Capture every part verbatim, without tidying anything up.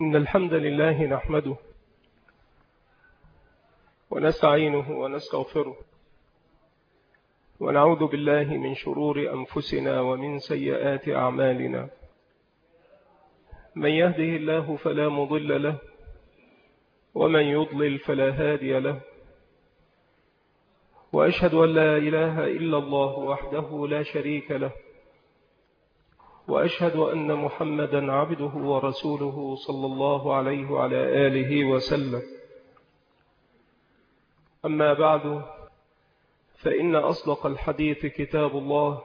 إن الحمد لله نحمده ونستعينه ونستغفره ونعوذ بالله من شرور أنفسنا ومن سيئات أعمالنا. من يهده الله فلا مضل له ومن يضلل فلا هادي له، وأشهد أن لا إله إلا الله وحده لا شريك له، وأشهد أن محمدا عبده ورسوله صلى الله عليه وعلى آله وسلم. أما بعد، فإن أصدق الحديث كتاب الله،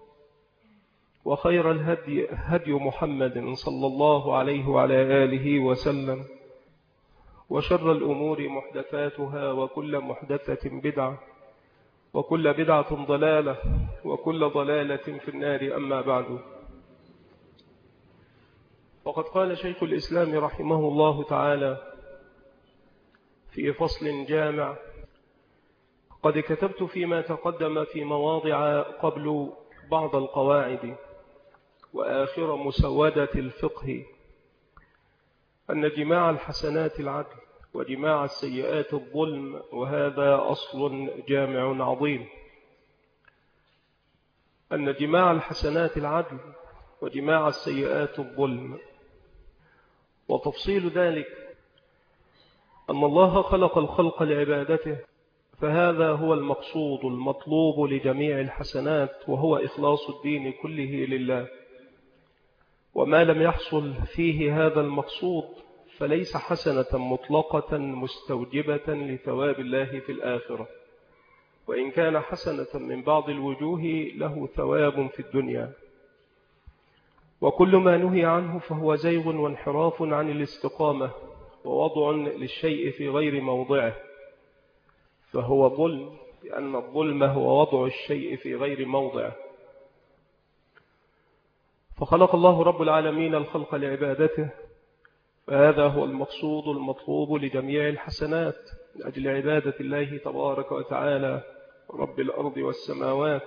وخير الهدي هدي محمد صلى الله عليه وعلى آله وسلم، وشر الأمور محدثاتها، وكل محدثة بدعة، وكل بدعة ضلالة، وكل ضلالة في النار. أما بعد، وقد قال شيخ الإسلام رحمه الله تعالى في فصل جامع: قد كتبت فيما تقدم في مواضع قبل بعض القواعد وآخر مسودة الفقه أن جماع الحسنات العدل وجماع السيئات الظلم، وهذا أصل جامع عظيم. أن جماع الحسنات العدل وجماع السيئات الظلم، وتفصيل ذلك أن الله خلق الخلق لعبادته، فهذا هو المقصود المطلوب لجميع الحسنات، وهو إخلاص الدين كله لله. وما لم يحصل فيه هذا المقصود فليس حسنة مطلقة مستوجبة لثواب الله في الآخرة، وإن كان حسنة من بعض الوجوه له ثواب في الدنيا. وكل ما نهي عنه فهو زيغ وانحراف عن الاستقامة ووضع للشيء في غير موضعه، فهو ظلم، لأن الظلم هو وضع الشيء في غير موضعه. فخلق الله رب العالمين الخلق لعبادته، فهذا هو المقصود المطلوب لجميع الحسنات من أجل عبادة الله تبارك وتعالى رب الأرض والسماوات،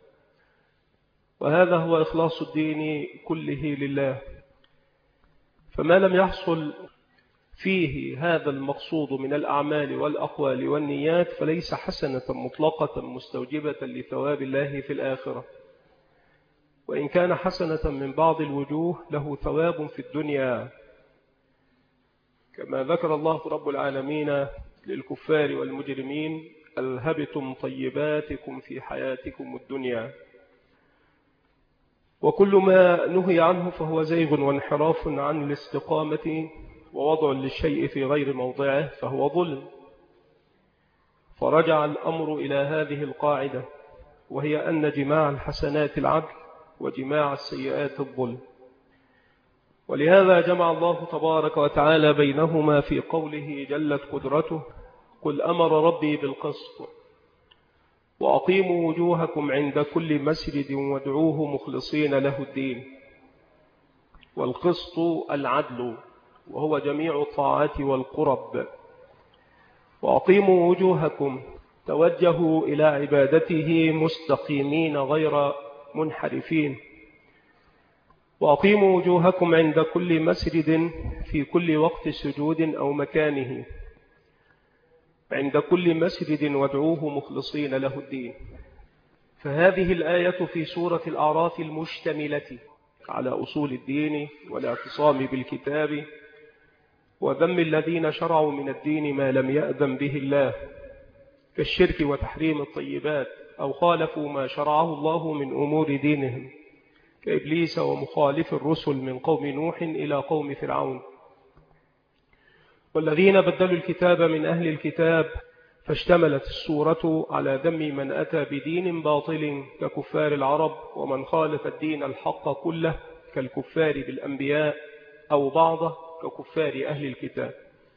وهذا هو إخلاص الدين كله لله. فما لم يحصل فيه هذا المقصود من الأعمال والأقوال والنيات فليس حسنة مطلقة مستوجبة لثواب الله في الآخرة، وإن كان حسنة من بعض الوجوه له ثواب في الدنيا، كما ذكر الله رب العالمين للكفار والمجرمين: أذهبتم طيباتكم في حياتكم الدنيا. وكل ما نهي عنه فهو زيغ وانحراف عن الاستقامة ووضع للشيء في غير موضعه، فهو ظلم. فرجع الأمر إلى هذه القاعدة، وهي أن جماع الحسنات العدل وجماع السيئات الظلم. ولهذا جمع الله تبارك وتعالى بينهما في قوله جلت قدرته: قل أمر ربي بالقسط وأقيموا وجوهكم عند كل مسجد وادعوه مخلصين له الدين. والقسط العدل، وهو جميع الطاعات والقرب. وأقيموا وجوهكم، توجهوا إلى عبادته مستقيمين غير منحرفين. وأقيموا وجوهكم عند كل مسجد في كل وقت سجود أو مكانه، عند كل مسجد وادعوه مخلصين له الدين. فهذه الآية في سورة الأعراف المشتملة على أصول الدين والاعتصام بالكتاب وذم الذين شرعوا من الدين ما لم يأذن به الله، كالشرك وتحريم الطيبات، أو خالفوا ما شرعه الله من أمور دينهم، كإبليس ومخالف الرسل من قوم نوح إلى قوم فرعون، والذين بدلوا الكتاب من أهل الكتاب. فاشتملت السورة على ذم من أتى بدين باطل ككفار العرب، ومن خالف الدين الحق كله كالكفار بالأنبياء، أو بعضه ككفار أهل الكتاب.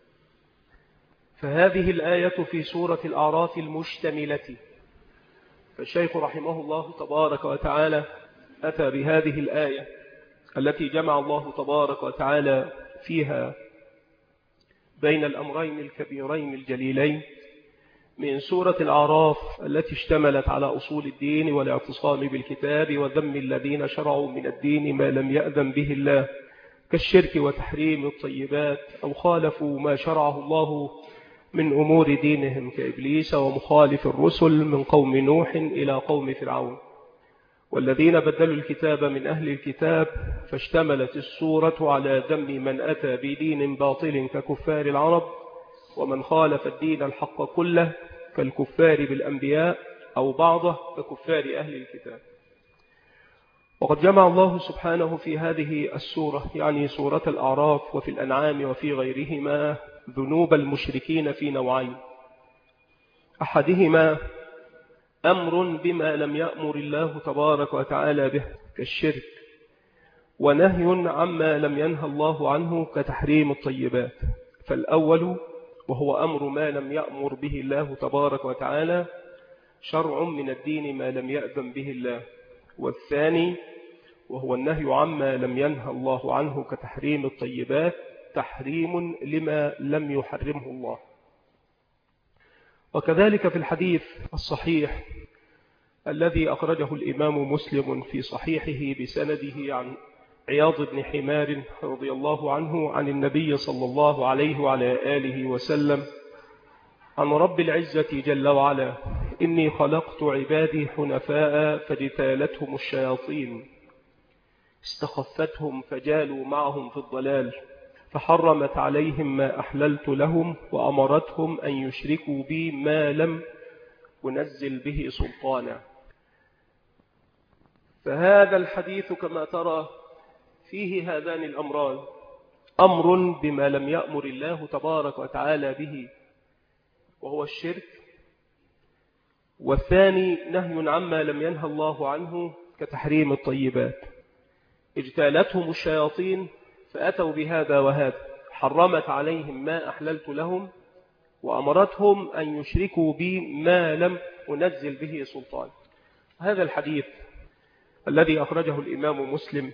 فهذه الآية في سورة الأعراف المشتملة، فالشيخ رحمه الله تبارك وتعالى أتى بهذه الآية التي جمع الله تبارك وتعالى فيها بين الأمرين الكبيرين الجليلين من سورة الأعراف التي اشتملت على أصول الدين والاعتصام بالكتاب وذم الذين شرعوا من الدين ما لم يأذن به الله، كالشرك وتحريم الطيبات، أو خالفوا ما شرعه الله من أمور دينهم كإبليس ومخالف الرسل من قوم نوح إلى قوم فرعون، والذين بدلوا الكتاب من أهل الكتاب، فاشتملت السورة على ذم من أتى بدين باطل ككفار العرب، ومن خالف الدين الحق كله كالكفار بالأنبياء أو بعضه ككفار أهل الكتاب. وقد جمع الله سبحانه في هذه السورة، يعني سورة الأعراف وفي الأنعام وفي غيرهما، ذنوب المشركين في نوعين: أحدهما أمر بما لم يأمر الله تبارك وتعالى به كالشرك، ونهي عما لم ينهى الله عنه كتحريم الطيبات. فالأول وهو أمر ما لم يأمر به الله تبارك وتعالى، شرع من الدين ما لم يأذن به الله. والثاني وهو النهي عما لم ينهى الله عنه كتحريم الطيبات، تحريم لما لم يحرمه الله. وكذلك في الحديث الصحيح الذي أخرجه الإمام مسلم في صحيحه بسنده عن عياض بن حمار رضي الله عنه عن النبي صلى الله عليه وعلى آله وسلم عن رب العزة جل وعلا: إني خلقت عبادي حنفاء فاجتالتهم الشياطين، استخفتهم فجالوا معهم في الضلال، فحرمت عليهم ما أحللت لهم، وأمرتهم أن يشركوا بي ما لم أنزل به سلطانا. فهذا الحديث كما ترى فيه هذان الأمران: أمر بما لم يأمر الله تبارك وتعالى به وهو الشرك، والثاني نهي عما لم ينهى الله عنه كتحريم الطيبات. اجتالتهم الشياطين فأتوا بهذا وهذا، حرمت عليهم ما أحللت لهم، وأمرتهم أن يشركوا بي ما لم أنزل به سلطان. هذا الحديث الذي أخرجه الإمام مسلم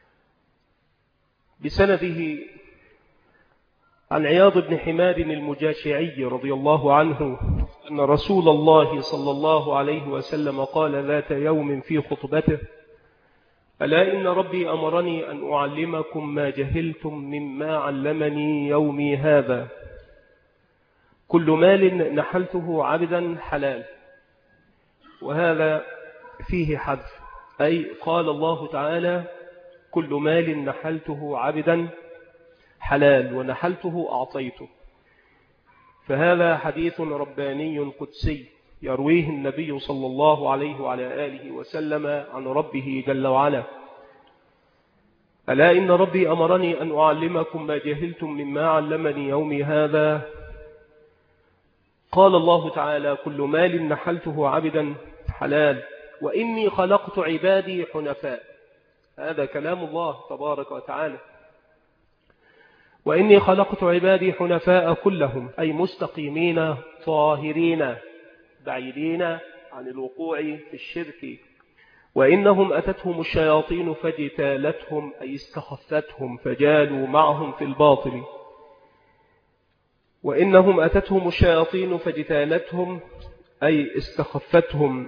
بسنده عن عياض بن حمار المجاشعي رضي الله عنه أن رسول الله صلى الله عليه وسلم قال ذات يوم في خطبته: ألا إن ربي أمرني أن أعلمكم ما جهلتم مما علمني يومي هذا، كل مال نحلته عبدا حلال. وهذا فيه حذف، أي قال الله تعالى: كل مال نحلته عبدا حلال، ونحلته أعطيته. فهذا حديث رباني قدسي يرويه النبي صلى الله عليه وعلى آله وسلم عن ربه جل وعلا: ألا إن ربي أمرني أن أعلمكم ما جهلتم مما علمني يومي هذا. قال الله تعالى: كل مال نحلته عبدا حلال، وإني خلقت عبادي حنفاء. هذا كلام الله تبارك وتعالى: وإني خلقت عبادي حنفاء كلهم، أي مستقيمين طاهرين بعيدين عن الوقوع في الشرك. وإنهم أتتهم الشياطين فاجتالتهم، أي استخفتهم فجالوا معهم في الباطل. وإنهم أتتهم الشياطين فاجتالتهم، أي استخفتهم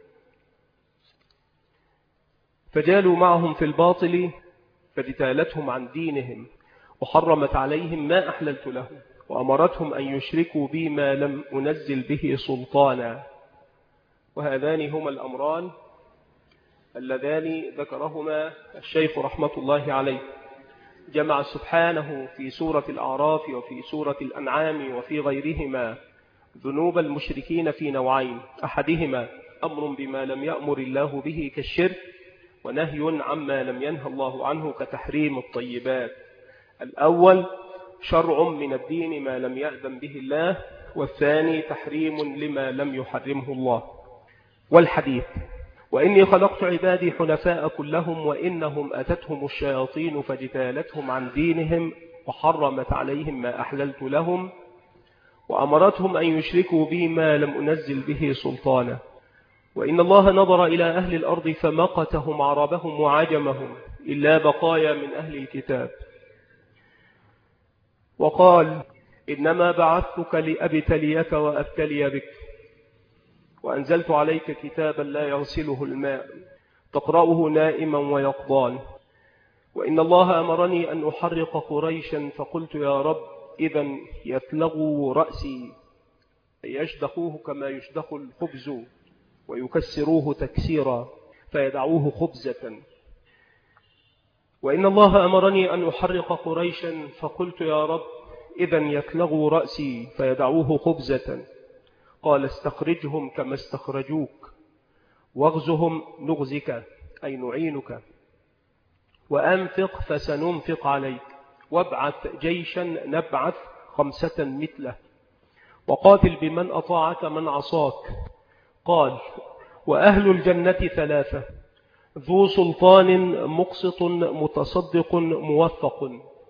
فجالوا معهم في الباطل، فاجتالتهم عن دينهم، وحرمت عليهم ما أحللت لهم، وأمرتهم أن يشركوا بي ما لم أنزل به سلطانا. وهذان هما الأمران اللذان ذكرهما الشيخ رحمة الله عليه. جمع سبحانه في سورة الأعراف وفي سورة الأنعام وفي غيرهما ذنوب المشركين في نوعين: أحدهما أمر بما لم يأمر الله به كالشرك، ونهي عما لم ينهى الله عنه كتحريم الطيبات. الأول شرع من الدين ما لم يأذن به الله، والثاني تحريم لما لم يحرمه الله. والحديث: وإني خلقت عبادي حنفاء كلهم، وإنهم أتتهم الشياطين فاجتالتهم عن دينهم، وحرمت عليهم ما أحللت لهم، وأمرتهم أن يشركوا بي ما لم أنزل به سلطانا. وإن الله نظر إلى أهل الأرض فمقتهم عربهم وعجمهم إلا بقايا من أهل الكتاب، وقال: إنما بعثتك لأبتليك وأبتلي بك، وأنزلت عليك كتابا لا يغسله الماء، تقرأه نائما ويقظان. وإن الله أمرني أن أحرق قريشا فقلت يا رب إذن يتلغوا رأسي يشدخوه كما يشدخ الخبز ويكسروه تكسيرا فيدعوه خبزة. وإن الله أمرني أن أحرق قريشا فقلت يا رب إذن يتلغوا رأسي فيدعوه خبزة. قال استخرجهم كما استخرجوك واغزهم نغزك أي نعينك وأنفق فسننفق عليك وابعث جيشا نبعث خمسة مثله وقاتل بمن أطاعك من عصاك. قال وأهل الجنة ثلاثة ذو سلطان مقسط متصدق موفق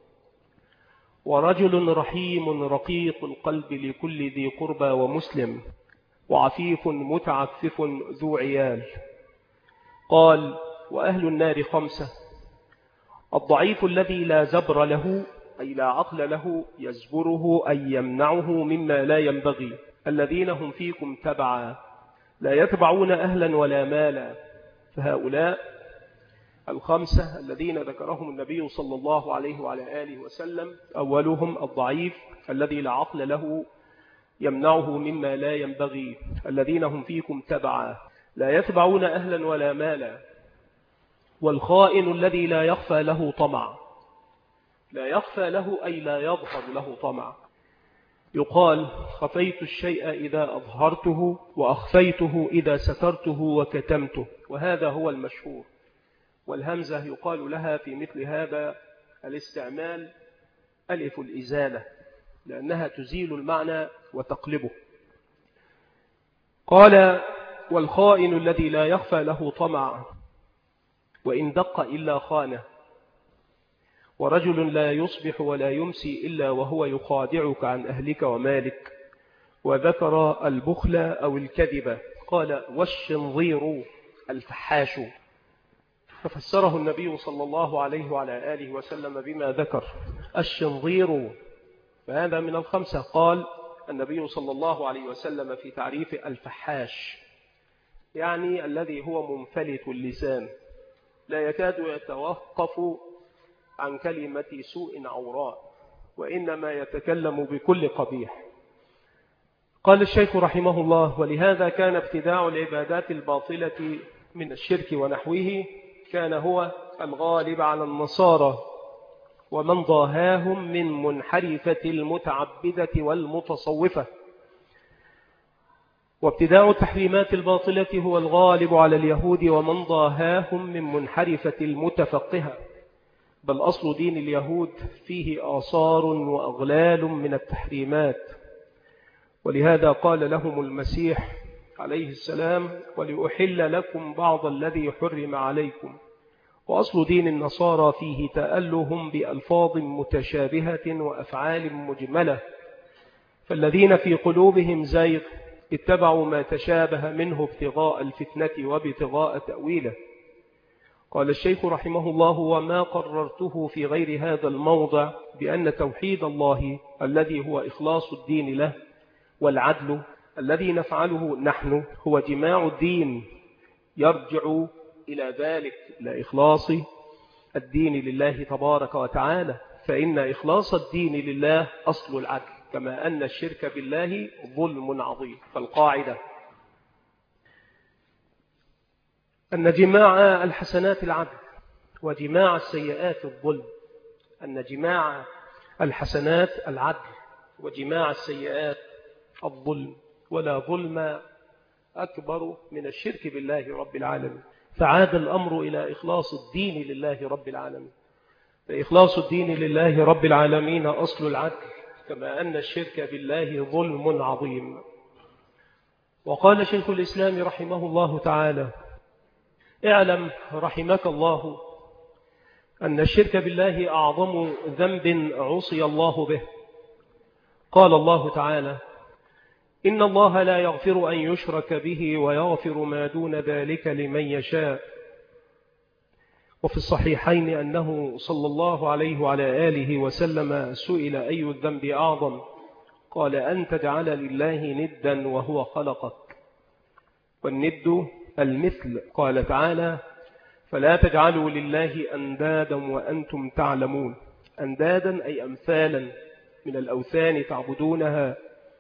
ورجل رحيم رقيق القلب لكل ذي قربى ومسلم وعفيف متعفف ذو عيال. قال وأهل النار خمسة الضعيف الذي لا زبر له أي لا عقل له يزبره أي يمنعه مما لا ينبغي الذين هم فيكم تبعا لا يتبعون أهلا ولا مالا. فهؤلاء الخمسة الذين ذكرهم النبي صلى الله عليه وعلى آله وسلم أولهم الضعيف الذي لا عقل له يمنعه مما لا ينبغي الذين هم فيكم تبعا لا يتبعون أهلا ولا مالا. والخائن الذي لا يخفى له طمع لا يخفى له أي لا يظهر له طمع. يقال خفيت الشيء إذا أظهرته وأخفيته إذا سترته وكتمته وهذا هو المشهور. والهمزة يقال لها في مثل هذا الاستعمال ألف الإزالة لأنها تزيل المعنى وتقلبه. قال والخائن الذي لا يخفى له طمع وإن دق إلا خانه ورجل لا يصبح ولا يمسي إلا وهو يخادعك عن أهلك ومالك. وذكر البخل أو الكذبة. قال والشنظير الفحاش ففسره النبي صلى الله عليه وعلى آله وسلم بما ذكر الشنظير فهذا من الخمسة. قال النبي صلى الله عليه وسلم في تعريف الفحاش يعني الذي هو منفلت اللسان لا يكاد يتوقف عن كلمة سوء عوراء وإنما يتكلم بكل قبيح. قال الشيخ رحمه الله ولهذا كان ابتداع العبادات الباطلة من الشرك ونحوه كان هو الغالب على النصارى ومن ضاهاهم من منحرفة المتعبدة والمتصوفة. وابتداع التحريمات الباطلة هو الغالب على اليهود ومن ضاهاهم من منحرفة المتفقهة. بل أصل دين اليهود فيه آثار وأغلال من التحريمات. ولهذا قال لهم المسيح عليه السلام ولأحل لكم بعض الذي حرم عليكم. وأصل دين النصارى فيه تألهم بألفاظ متشابهة وأفعال مجملة. فالذين في قلوبهم زيغ اتبعوا ما تشابه منه ابتغاء الفتنة وابتغاء تأويله. قال الشيخ رحمه الله وما قررته في غير هذا الموضع بأن توحيد الله الذي هو إخلاص الدين له والعدل الذي نفعله نحن هو جماع الدين يرجع إلى ذلك لإخلاص الدين لله تبارك وتعالى. فإن إخلاص الدين لله أصل العدل كما أن الشرك بالله ظلم عظيم. فالقاعدة أن جماع الحسنات العدل وجماع السيئات الظلم أن جماع الحسنات العدل وجماع السيئات الظلم ولا ظلم أكبر من الشرك بالله رب العالمين. فعاد الأمر إلى إخلاص الدين لله رب العالمين. فإخلاص الدين لله رب العالمين أصل العدل كما أن الشرك بالله ظلم عظيم. وقال شيخ الإسلام رحمه الله تعالى اعلم رحمك الله أن الشرك بالله أعظم ذنب عصي الله به. قال الله تعالى إن الله لا يغفر أن يشرك به ويغفر ما دون ذلك لمن يشاء. وفي الصحيحين أنه صلى الله عليه وعلى آله وسلم سئل أي الذنب أعظم قال أن تجعل لله ندا وهو خلقك. والند المثل. قال تعالى فلا تجعلوا لله أندادا وأنتم تعلمون. أندادا أي أمثالا من الأوثان تعبدونها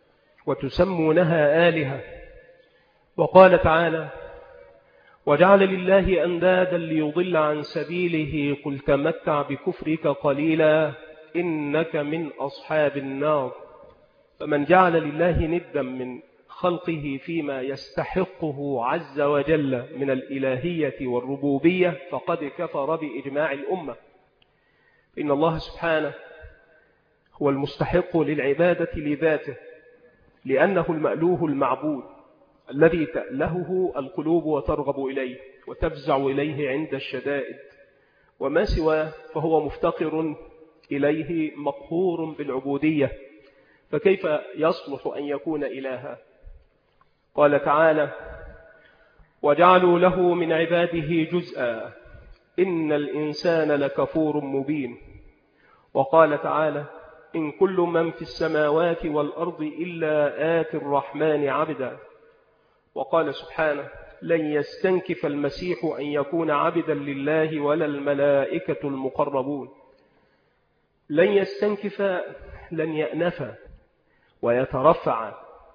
وتسمونها آلهة. وقال تعالى: وجعل لله أندادا ليضل عن سبيله قل تمتع بكفرك قليلا إنك من أصحاب النار. فمن جعل لله ندا من خلقه فيما يستحقه عز وجل من الإلهية والربوبية فقد كفر بإجماع الأمة. إن الله سبحانه هو المستحق للعبادة لذاته، لأنه المألوه المعبود الذي تألهه القلوب وترغب إليه وتفزع إليه عند الشدائد، وما سواه فهو مفتقر إليه مقهور بالعبودية، فكيف يصلح أن يكون إلها؟ قال تعالى: وجعلوا له من عباده جزءا إن الإنسان لكفور مبين. وقال تعالى: إن كل من في السماوات والأرض إلا آتي الرحمن عبدا. وقال سبحانه: لن يستنكف المسيح أن يكون عبدا لله ولا الملائكة المقربون. لن يستنكف، لن يأنف ويترفع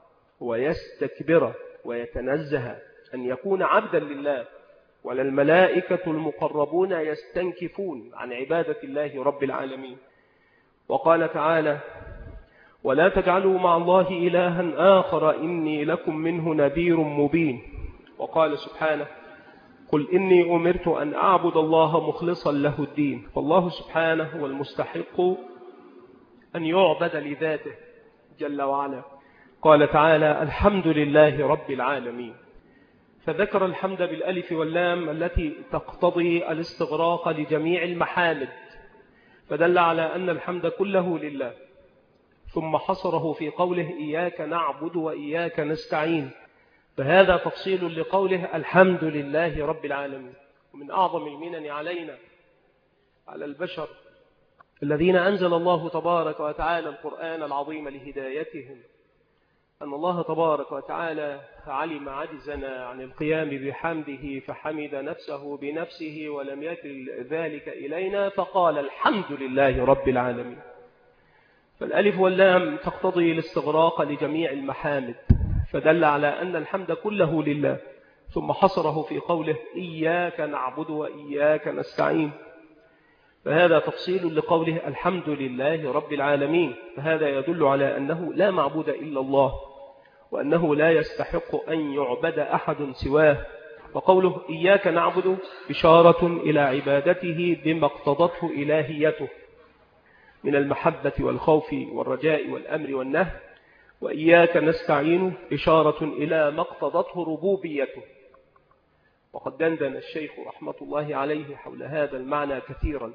ويستكبر ويتنزه أن يكون عبدا لله، ولا الملائكة المقربون يستنكفون عن عبادة الله رب العالمين. وقال تعالى: ولا تجعلوا مع الله إلها آخر إني لكم منه نذير مبين. وقال سبحانه: قل إني أمرت أن أعبد الله مخلصا له الدين. فالله سبحانه هو المستحق أن يعبد لذاته جل وعلا. قال تعالى: الحمد لله رب العالمين. فذكر الحمد بالألف واللام التي تقتضي الاستغراق لجميع المحامد، فدل على أن الحمد كله لله، ثم حصره في قوله: إياك نعبد وإياك نستعين. فهذا تفصيل لقوله: الحمد لله رب العالمين. ومن أعظم المنن علينا على البشر الذين أنزل الله تبارك وتعالى القرآن العظيم لهدايتهم أن الله تبارك وتعالى علم عجزنا عن القيام بحمده فحمد نفسه بنفسه ولم يكل ذلك إلينا فقال: الحمد لله رب العالمين. فالألف واللام تقتضي الاستغراق لجميع المحامد، فدل على أن الحمد كله لله، ثم حصره في قوله: إياك نعبد وإياك نستعين. فهذا تفصيل لقوله: الحمد لله رب العالمين. فهذا يدل على أنه لا معبود إلا الله، وأنه لا يستحق أن يعبد أحد سواه. وقوله: إياك نعبد إشارة إلى عبادته بما اقتضته إلهيته من المحبة والخوف والرجاء والأمر والنهي، وإياك نستعين إشارة إلى ما اقتضته ربوبيته. وقد دندن الشيخ رحمة الله عليه حول هذا المعنى كثيرا،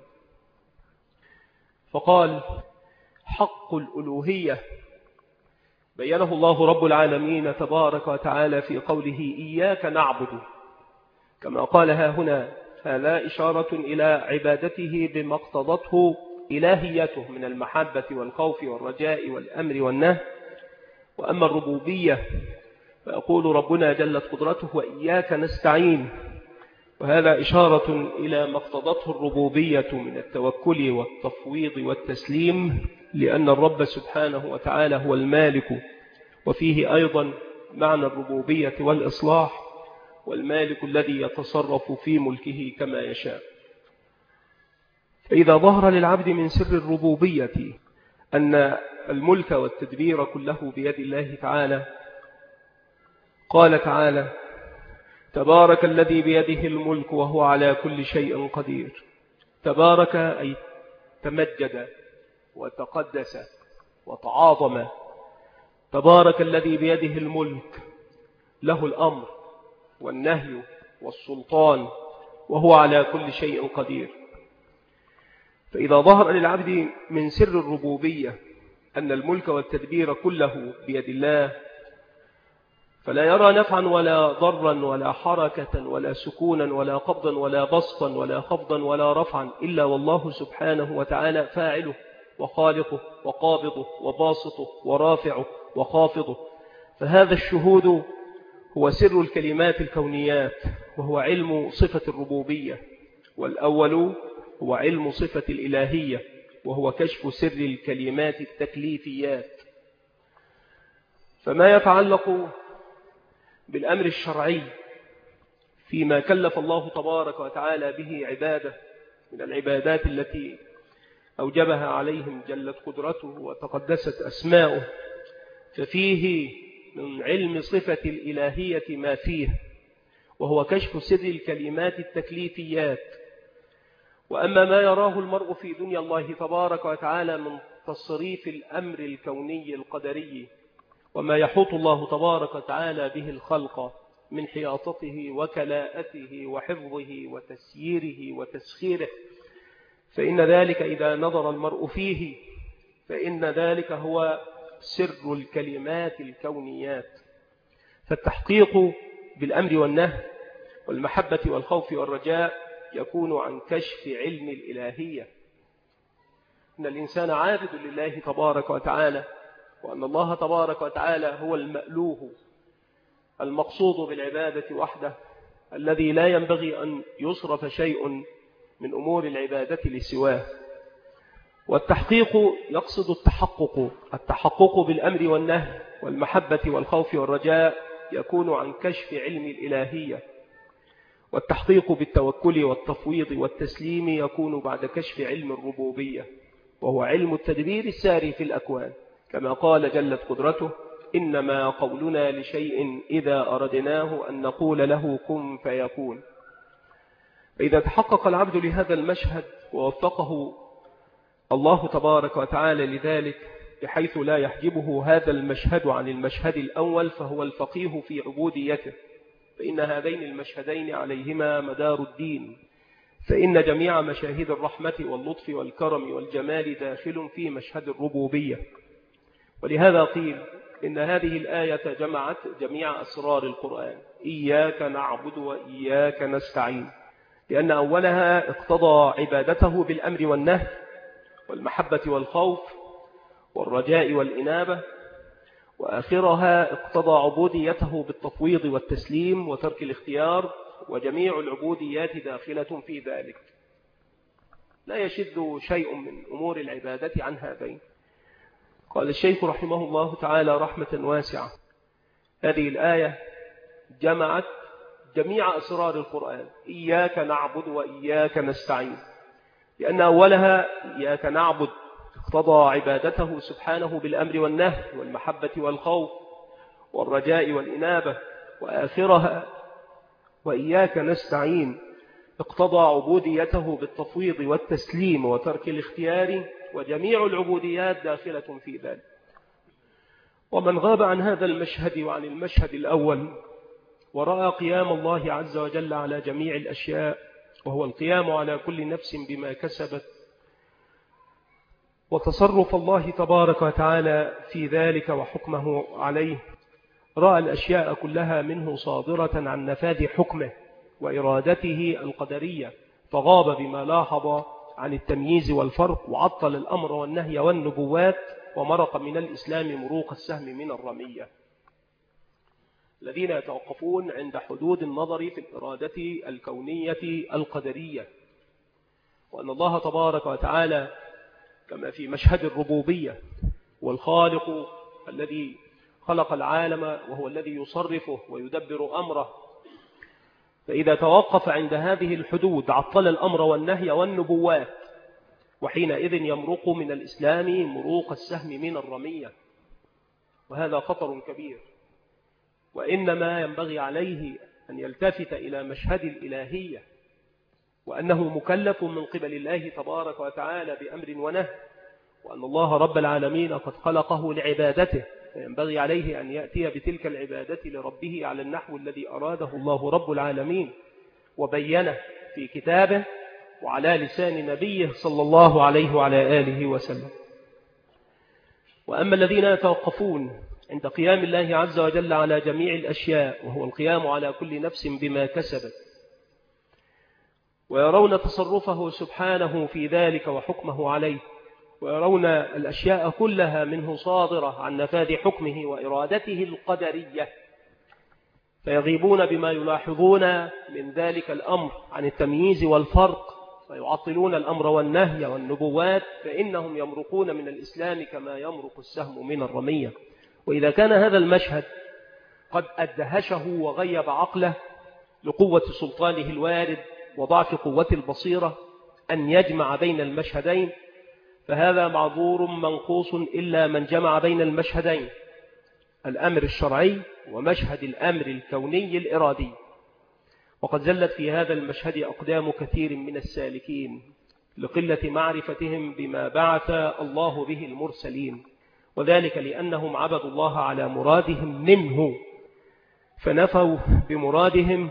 فقال: حق الألوهية بينه الله رب العالمين تبارك وتعالى في قوله: إياك نعبد، كما قالها هنا، فلا إشارة إلى عبادته بما اقتضته إلهيته من المحبة والخوف والرجاء والأمر والنهي. وأما الربوبية فيقول ربنا جلت قدرته: وإياك نستعين، وهذا إشارة إلى ما اقتضته الربوبية من التوكل والتفويض والتسليم، لأن الرب سبحانه وتعالى هو المالك، وفيه أيضا معنى الربوبية والإصلاح، والمالك الذي يتصرف في ملكه كما يشاء. فإذا ظهر للعبد من سر الربوبية أن الملك والتدبير كله بيد الله تعالى، قال تعالى: تبارك الذي بيده الملك وهو على كل شيء قدير. تبارك أي تمجد وتقدس وتعاظم. تبارك الذي بيده الملك، له الأمر والنهي والسلطان، وهو على كل شيء قدير. فإذا ظهر للعبد من سر الربوبية أن الملك والتدبير كله بيد الله، فلا يرى نفعا ولا ضرا ولا حركة ولا سكونا ولا قبضا ولا بسطا ولا خفضا ولا رفعا إلا والله سبحانه وتعالى فاعله وخالقه وقابضه وباسطه ورافعه وخافضه. فهذا الشهود هو سر الكلمات الكونيات، وهو علم صفة الربوبية. والأول هو علم صفة الإلهية، وهو كشف سر الكلمات التكليفيات. فما يتعلق بالأمر الشرعي فيما كلف الله تبارك وتعالى به عباده من العبادات التي أوجبها عليهم جلت قدرته وتقدست أسماؤه، ففيه من علم صفة الإلهية ما فيه، وهو كشف سر الكلمات التكليفيات. وأما ما يراه المرء في دنيا الله تبارك وتعالى من تصريف الأمر الكوني القدري، وما يحوط الله تبارك وتعالى به الخلق من حياطته وكلاءته وحفظه وتسييره وتسخيره، فإن ذلك إذا نظر المرء فيه فإن ذلك هو سر الكلمات الكونيات. فالتحقيق بالأمر والنهي والمحبة والخوف والرجاء يكون عن كشف علم الإلهية، إن الإنسان عابد لله تبارك وتعالى، وأن الله تبارك وتعالى هو المألوه المقصود بالعبادة وحده، الذي لا ينبغي أن يصرف شيء من أمور العبادة لسواه. والتحقيق يقصد التحقق التحقق بالأمر والنهي والمحبة والخوف والرجاء يكون عن كشف علم الإلهية، والتحقيق بالتوكل والتفويض والتسليم يكون بعد كشف علم الربوبية، وهو علم التدبير الساري في الأكوان، كما قال جلت قدرته: إنما قولنا لشيء إذا أردناه أن نقول له كن فيكون. فإذا تحقق العبد لهذا المشهد ووفقه الله تبارك وتعالى لذلك بحيث لا يحجبه هذا المشهد عن المشهد الأول، فهو الفقيه في عبوديته، فإن هذين المشهدين عليهما مدار الدين، فإن جميع مشاهد الرحمة واللطف والكرم والجمال داخل في مشهد الربوبية. ولهذا قيل إن هذه الآية جمعت جميع أسرار القرآن: إياك نعبد وإياك نستعين، لأن أولها اقتضى عبادته بالأمر والنهي والمحبة والخوف والرجاء والإنابة، وآخرها اقتضى عبوديته بالتفويض والتسليم وترك الاختيار، وجميع العبوديات داخلة في ذلك، لا يشد شيء من أمور العبادة عن هذين. قال الشيخ رحمه الله تعالى رحمة واسعة: هذه الآية جمعت جميع أسرار القرآن، إياك نعبد وإياك نستعين، لأن أولها إياك نعبد اقتضى عبادته سبحانه بالأمر والنهي والمحبة والخوف والرجاء والإنابة، وآخرها وإياك نستعين اقتضى عبوديته بالتفويض والتسليم وترك الاختيار، وجميع العبوديات داخلة في ذلك. ومن غاب عن هذا المشهد وعن المشهد الأول ورأى قيام الله عز وجل على جميع الأشياء، وهو القيام على كل نفس بما كسبت، وتصرف الله تبارك وتعالى في ذلك وحكمه عليه، رأى الأشياء كلها منه صادرة عن نفاذ حكمه وإرادته القدرية، فغاب بما لاحظ عن التمييز والفرق، وعطل الأمر والنهي والنبوات، ومرق من الإسلام مروق السهم من الرمية. الذين يتوقفون عند حدود النظر في الإرادة الكونية القدرية، وأن الله تبارك وتعالى كما في مشهد الربوبية والخالق الذي خلق العالم وهو الذي يصرفه ويدبر أمره، فإذا توقف عند هذه الحدود عطل الأمر والنهي والنبوات، وحينئذ يمرق من الإسلام مروق السهم من الرمية، وهذا خطر كبير. وإنما ينبغي عليه أن يلتفت إلى مشهد الإلهية، وأنه مكلف من قبل الله تبارك وتعالى بأمر ونهي، وأن الله رب العالمين قد خلقه لعبادته، فينبغي عليه أن يأتي بتلك العبادة لربه على النحو الذي أراده الله رب العالمين وبينه في كتابه وعلى لسان نبيه صلى الله عليه وعلى آله وسلم. وأما الذين يتوقفون عند قيام الله عز وجل على جميع الأشياء، وهو القيام على كل نفس بما كسبت، ويرون تصرفه سبحانه في ذلك وحكمه عليه، ويرون الأشياء كلها منه صادرة عن نفاذ حكمه وإرادته القدرية، فيغيبون بما يلاحظون من ذلك الأمر عن التمييز والفرق، فيعطلون الأمر والنهي والنبوات، فإنهم يمرقون من الإسلام كما يمرق السهم من الرمية. وإذا كان هذا المشهد قد أدهشه وغيب عقله لقوة سلطانه الوارد وضعف قوة البصيرة أن يجمع بين المشهدين، فهذا معذور منقوص إلا من جمع بين المشهدين، الأمر الشرعي ومشهد الأمر الكوني الإرادي. وقد زلت في هذا المشهد أقدام كثير من السالكين لقلة معرفتهم بما بعث الله به المرسلين، وذلك لأنهم عبدوا الله على مرادهم منه، فنفوا بمرادهم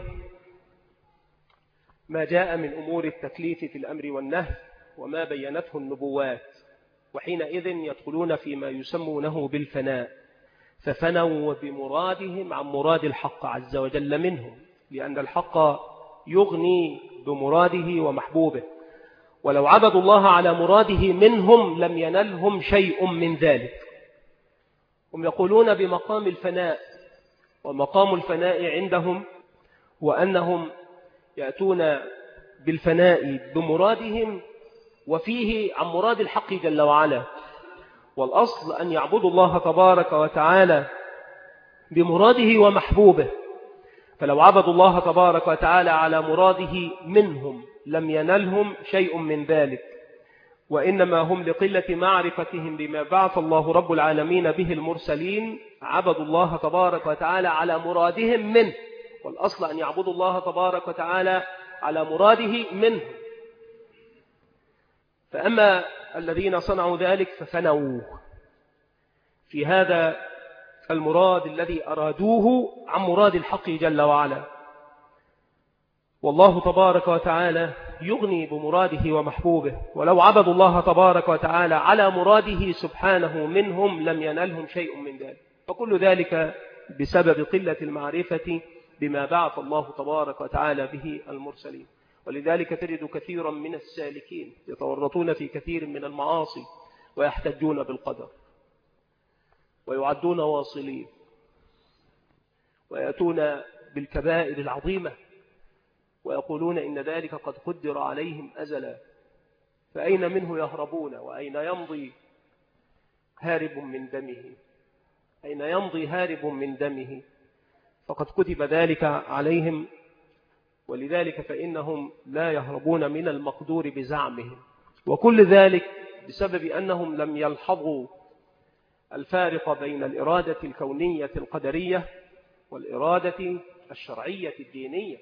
ما جاء من أمور التكليف في الأمر والنهي وما بينته النبوات، وحينئذ يدخلون فيما يسمونه بالفناء، ففنوا بمرادهم عن مراد الحق عز وجل منهم، لأن الحق يغني بمراده ومحبوبه، ولو عبدوا الله على مراده منهم لم ينلهم شيء من ذلك. هم يقولون بمقام الفناء، ومقام الفناء عندهم وأنهم يأتون بالفناء بمرادهم وفيه عن مراد الحق جل وعلا، والأصل أن يعبدوا الله تبارك وتعالى بمراده ومحبوبه، فلو عبدوا الله تبارك وتعالى على مراده منهم لم ينلهم شيء من ذلك، وإنما هم لقلة معرفتهم بما بعث الله رب العالمين به المرسلين عبدوا الله تبارك وتعالى على مرادهم منه، والأصل أن يعبدوا الله تبارك وتعالى على مراده منه. فأما الذين صنعوا ذلك ففنوا في هذا المراد الذي أرادوه عن مراد الحق جل وعلا، والله تبارك وتعالى يغني بمراده ومحبوبه، ولو عبدوا الله تبارك وتعالى على مراده سبحانه منهم لم ينلهم شيء من ذلك، فكل ذلك بسبب قلة المعرفة بما بعث الله تبارك وتعالى به المرسلين. ولذلك تجد كثيرا من السالكين يتورطون في كثير من المعاصي ويحتجون بالقدر ويعدون واصلين ويأتون بالكبائر العظيمة ويقولون إن ذلك قد قدر عليهم أزلا، فأين منه يهربون وأين يمضي هارب من دمه أين يمضي هارب من دمه فقد كتب ذلك عليهم، ولذلك فإنهم لا يهربون من المقدور بزعمهم، وكل ذلك بسبب أنهم لم يلحظوا الفارق بين الإرادة الكونية القدرية والإرادة الشرعية الدينية.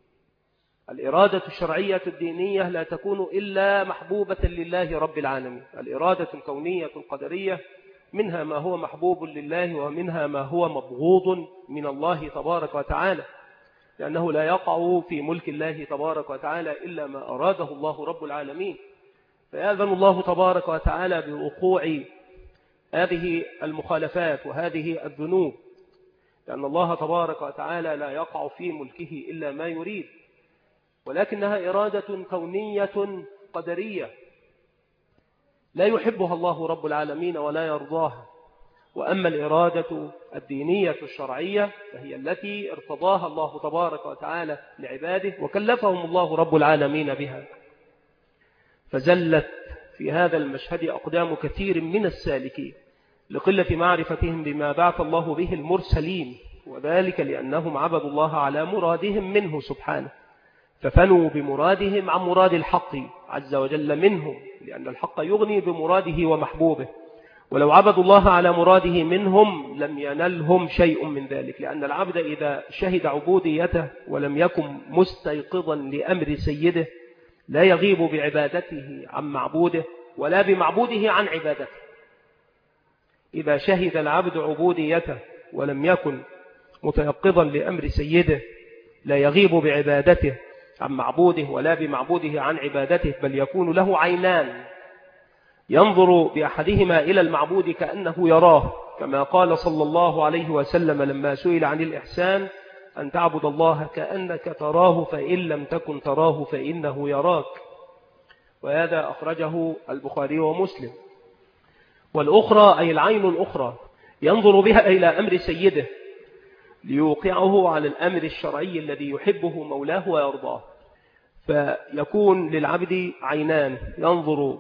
الإرادة الشرعية الدينية لا تكون إلا محبوبة لله رب العالمين، الإرادة الكونية القدرية منها ما هو محبوب لله ومنها ما هو مبغوض من الله تبارك وتعالى، لأنه لا يقع في ملك الله تبارك وتعالى إلا ما أراده الله رب العالمين، فيأذن الله تبارك وتعالى بوقوع هذه المخالفات وهذه الذنوب، لأن الله تبارك وتعالى لا يقع في ملكه إلا ما يريد، ولكنها إرادة كونية قدرية لا يحبها الله رب العالمين ولا يرضاها. وأما الإرادة الدينية الشرعية فهي التي ارتضاها الله تبارك وتعالى لعباده وكلفهم الله رب العالمين بها. فزلت في هذا المشهد أقدام كثير من السالكين لقلة معرفتهم بما بعث الله به المرسلين، وذلك لأنهم عبدوا الله على مرادهم منه سبحانه، ففنوا بمرادهم عن مراد الحق عز وجل منهم، لأن الحق يغني بمراده ومحبوبه، ولو عبدوا الله على مراده منهم لم ينلهم شيء من ذلك، لأن العبد إذا شهد عبوديته ولم يكن مستيقظا لأمر سيده لا يغيب بعبادته عن معبوده ولا بمعبوده عن عبادته. إذا شهد العبد عبوديته ولم يكن متيقظا لأمر سيده لا يغيب بعبادته عن معبوده ولا بمعبوده عن عبادته، بل يكون له عينان ينظر بأحدهما إلى المعبود كأنه يراه، كما قال صلى الله عليه وسلم لما سئل عن الإحسان: أن تعبد الله كأنك تراه فإن لم تكن تراه فإنه يراك. وهذا أخرجه البخاري ومسلم. والأخرى أي العين الأخرى ينظر بها إلى أمر سيده ليوقعه على الأمر الشرعي الذي يحبه مولاه ويرضاه. فيكون للعبد عينان ينظر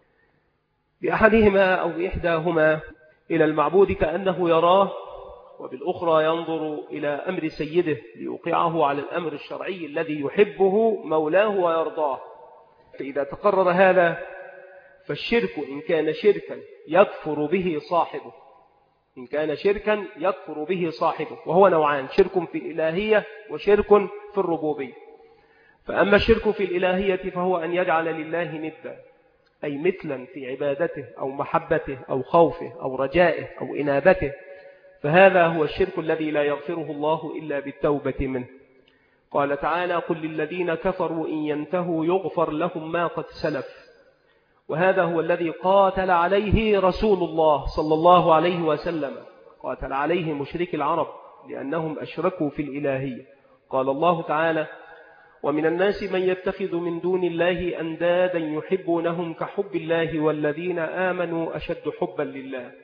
بأحدهما أو بإحداهما إلى المعبود كأنه يراه، وبالأخرى ينظر إلى أمر سيده ليوقعه على الأمر الشرعي الذي يحبه مولاه ويرضاه. فإذا تقرر هذا فالشرك إن كان شركا يكفر به صاحبه، إن كان شركا يكفر به صاحبه، وهو نوعان: شرك في الإلهية وشرك في الربوبية. فأما الشرك في الإلهية فهو أن يجعل لله ندا، أي مثلا في عبادته أو محبته أو خوفه أو رجائه أو إنابته، فهذا هو الشرك الذي لا يغفره الله إلا بالتوبة منه. قال تعالى: قل للذين كفروا إن ينتهوا يغفر لهم ما قد سلف. وهذا هو الذي قاتل عليه رسول الله صلى الله عليه وسلم، قاتل عليه مشرك العرب لأنهم أشركوا في الإلهية. قال الله تعالى: ومن الناس من يتخذ من دون الله أندادا يحبونهم كحب الله والذين آمنوا أشد حبا لله.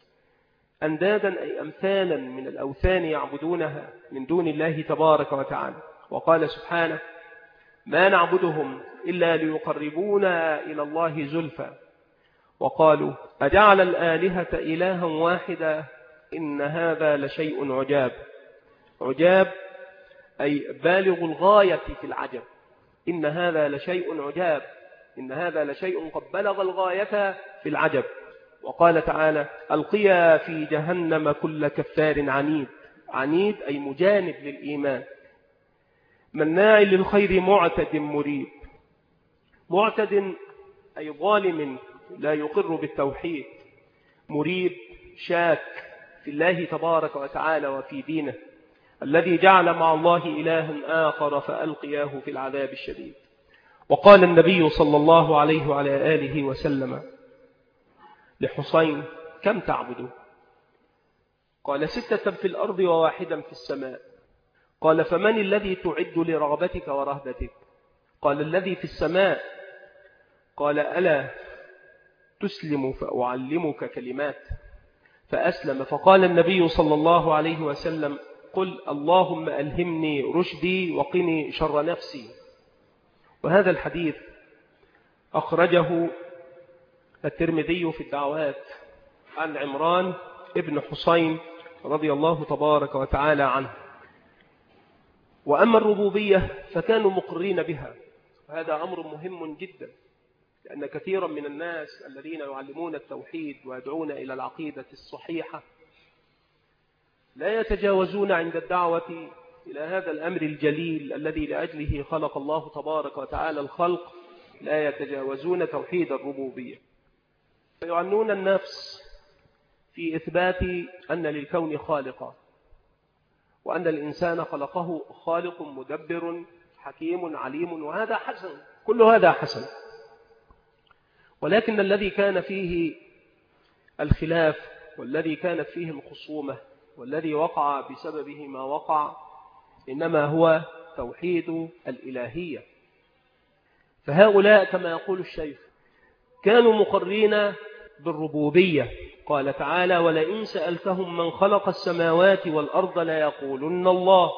أندادا أي أمثالا من الأوثان يعبدونها من دون الله تبارك وتعالى. وقال سبحانه: ما نعبدهم إلا ليقربونا إلى الله زلفى. وقالوا: أجعل الآلهة إلها واحدا إن هذا لشيء عجاب. عجاب أي بالغ الغاية في العجب. إن هذا لشيء عجاب، إن هذا لشيء قد بلغ الغاية في العجب. وقال تعالى: ألقيا في جهنم كل كفار عنيد. عنيد أي مجانب للإيمان، مناع للخير معتد مريب. معتد أي ظالم لا يقر بالتوحيد، مريب شاك في الله تبارك وتعالى وفي دينه، الذي جعل مع الله إلها آخر فألقياه في العذاب الشديد. وقال النبي صلى الله عليه وعلى آله وسلم لحسين: كم تعبد؟ قال: ستة في الأرض وواحدا في السماء. قال: فمن الذي تعد لرغبتك ورهبتك؟ قال: الذي في السماء. قال: ألا تسلم فأعلمك كلمات؟ فأسلم. فقال النبي صلى الله عليه وسلم: قل اللهم ألهمني رشدي وقني شر نفسي. وهذا الحديث أخرجه الترمذي في الدعوات عن عمران ابن حسين رضي الله تبارك وتعالى عنه. وأما الربوبية فكانوا مقرين بها، وهذا أمر مهم جدا، لأن كثيرا من الناس الذين يعلمون التوحيد ويدعون إلى العقيدة الصحيحة لا يتجاوزون عند الدعوة إلى هذا الأمر الجليل الذي لأجله خلق الله تبارك وتعالى الخلق، لا يتجاوزون توحيد الربوبية، فيعنون النفس في إثبات أن للكون خالقا، وأن الإنسان خلقه خالق مدبر حكيم عليم، وهذا حسن، كل هذا حسن. ولكن الذي كان فيه الخلاف والذي كانت فيه الخصومة والذي وقع بسببه ما وقع إنما هو توحيد الإلهية. فهؤلاء كما يقول الشيخ كانوا مقرين بالربوبية. قال تعالى: ولئن سألتهم من خلق السماوات والأرض ليقولن الله.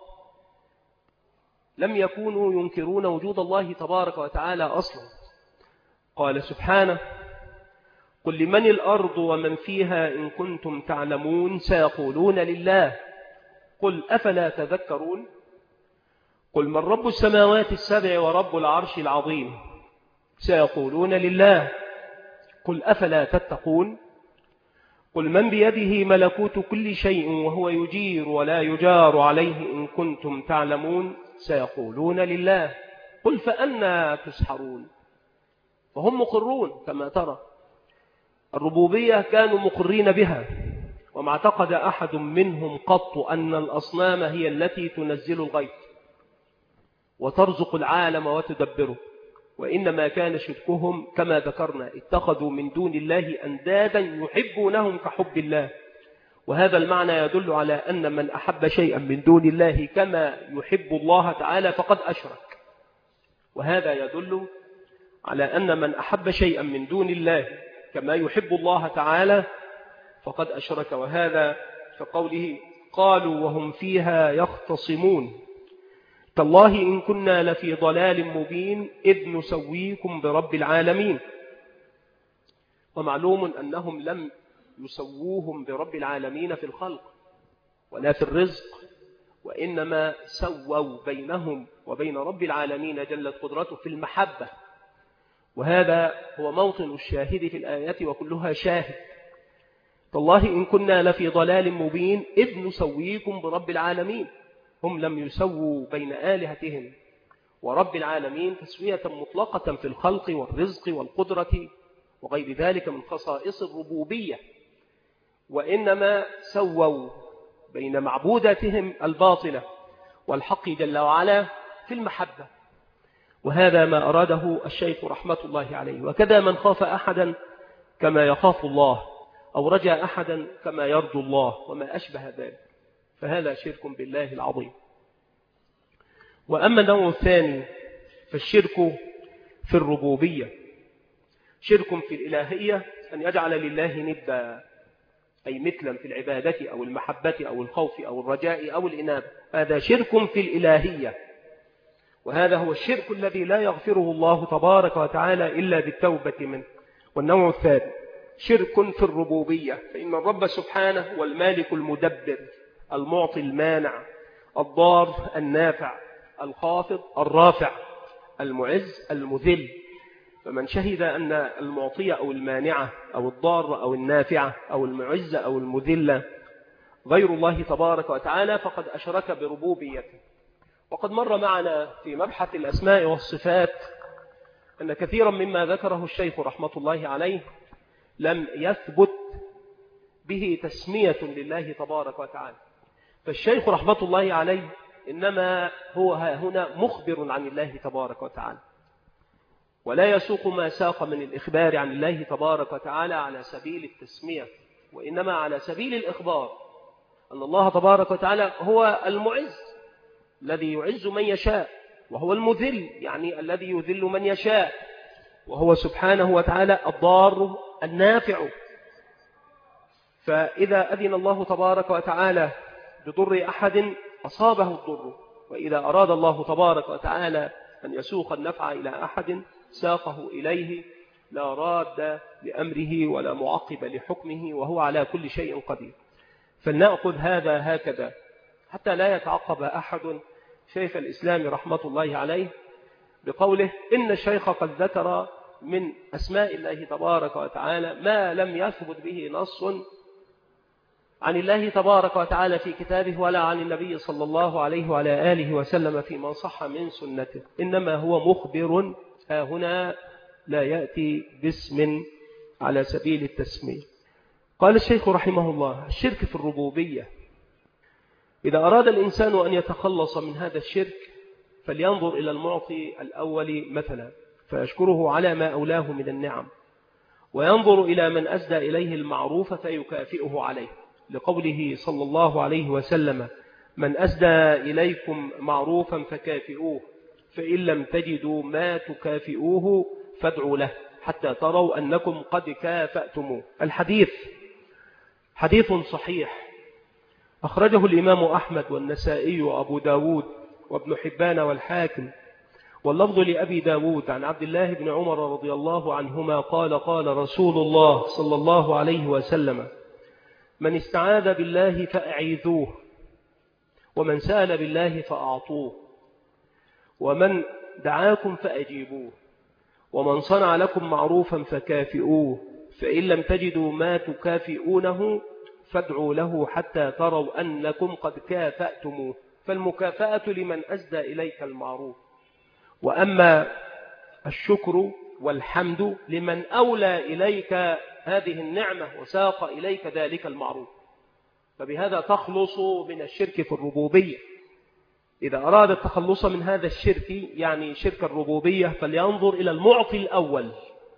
لم يكونوا ينكرون وجود الله تبارك وتعالى أصلا. قال سبحانه: قل لمن الأرض ومن فيها إن كنتم تعلمون سيقولون لله قل أفلا تذكرون. قل من رب السماوات السبع ورب العرش العظيم سيقولون لله قل أفلا تتقون. قل من بيده ملكوت كل شيء وهو يجير ولا يجار عليه إن كنتم تعلمون سيقولون لله قل فأنا تسحرون. فهم مقرون كما ترى الربوبية، كانوا مقرين بها، وما اعتقد أحد منهم قط أن الأصنام هي التي تنزل الغيث وترزق العالم وتدبره، وإنما كان شركهم كما ذكرنا اتخذوا من دون الله أندادا يحبونهم كحب الله. وهذا المعنى يدل على أن من أحب شيئا من دون الله كما يحب الله تعالى فقد أشرك، وهذا يدل على أن من أحب شيئا من دون الله كما يحب الله تعالى فقد أشرك. وهذا كقوله قالوا وهم فيها يختصمون تالله إن كنا لفي ضلال مبين إذ نسويكم برب العالمين. ومعلوم أنهم لم يسووهم برب العالمين في الخلق ولا في الرزق، وإنما سووا بينهم وبين رب العالمين جلت قدرته في المحبة، وهذا هو موطن الشاهد في الآيات وكلها شاهد. تالله إن كنا لفي ضلال مبين إذ نسويكم برب العالمين. هم لم يسووا بين آلهتهم ورب العالمين تسوية مطلقة في الخلق والرزق والقدرة وغير ذلك من خصائص الربوبية، وإنما سووا بين معبوداتهم الباطلة والحق جل وعلا في المحبة، وهذا ما أراده الشيخ رحمة الله عليه. وكذا من خاف أحدا كما يخاف الله، أو رجى أحدا كما يرجو الله، وما أشبه ذلك، فهذا شرك بالله العظيم. وأما النوع الثاني فالشرك في الربوبية، شرك في الإلهية، أن يجعل لله ندا، أي مثلا في العبادة أو المحبة أو الخوف أو الرجاء أو الإنابة، هذا شرك في الإلهية، وهذا هو الشرك الذي لا يغفره الله تبارك وتعالى إلا بالتوبة منه. والنوع الثاني شرك في الربوبية، فإن الرب سبحانه هو المالك المدبر المعطي المانع الضار النافع الخافض الرافع المعز المذل. فمن شهد أن المعطية أو المانعة أو الضار أو النافعة أو المعزة أو المذلة غير الله تبارك وتعالى فقد أشرك بربوبيته. وقد مر معنا في مبحث الأسماء والصفات أن كثيرا مما ذكره الشيخ رحمة الله عليه لم يثبت به تسمية لله تبارك وتعالى، فالشيخ رحمة الله عليه إنما هو هنا مخبر عن الله تبارك وتعالى، ولا يسوق ما ساق من الإخبار عن الله تبارك وتعالى على سبيل التسمية، وإنما على سبيل الإخبار أن الله تبارك وتعالى هو المعز الذي يعز من يشاء، وهو المذل يعني الذي يذل من يشاء، وهو سبحانه وتعالى الضار النافع. فإذا أذن الله تبارك وتعالى بضر أحد أصابه الضر، وإذا أراد الله تبارك وتعالى أن يسوق النفع إلى أحد ساقه إليه، لا راد لأمره ولا معقب لحكمه، وهو على كل شيء قدير. فلنأخذ هذا هكذا حتى لا يتعقب أحد شيخ الإسلام رحمة الله عليه بقوله إن الشيخ قد ذكر من أسماء الله تبارك وتعالى ما لم يثبت به نص عن الله تبارك وتعالى في كتابه ولا عن النبي صلى الله عليه وعلى آله وسلم فيما صح من سنته، إنما هو مخبر ها هنا لا يأتي باسم على سبيل التسمية. قال الشيخ رحمه الله الشرك في الربوبية، إذا أراد الإنسان أن يتخلص من هذا الشرك فلينظر إلى المعطي الأول مثلا فيشكره على ما أولاه من النعم، وينظر إلى من أسدى إليه المعروف فيكافئه عليه، لقوله صلى الله عليه وسلم من أسدى إليكم معروفا فكافئوه، فإن لم تجدوا ما تكافئوه فادعوا له حتى تروا أنكم قد كافأتموه. الحديث حديث صحيح أخرجه الإمام أحمد والنسائي وأبو داود وابن حبان والحاكم، واللفظ لأبي داود عن عبد الله بن عمر رضي الله عنهما قال قال رسول الله صلى الله عليه وسلم من استعاذ بالله فأعيذوه، ومن سأل بالله فأعطوه، ومن دعاكم فأجيبوه، ومن صنع لكم معروفا فكافئوه، فإن لم تجدوا ما تكافئونه فادعوا له حتى تروا أنكم قد كافأتموه. فالمكافأة لمن أسدى إليك المعروف، وأما الشكر والحمد لمن أولى إليك هذه النعمة وساق إليك ذلك المعروف. فبهذا تخلص من الشرك في الربوبية. إذا أراد التخلص من هذا الشرك يعني شرك الربوبية فلينظر إلى المعطي الأول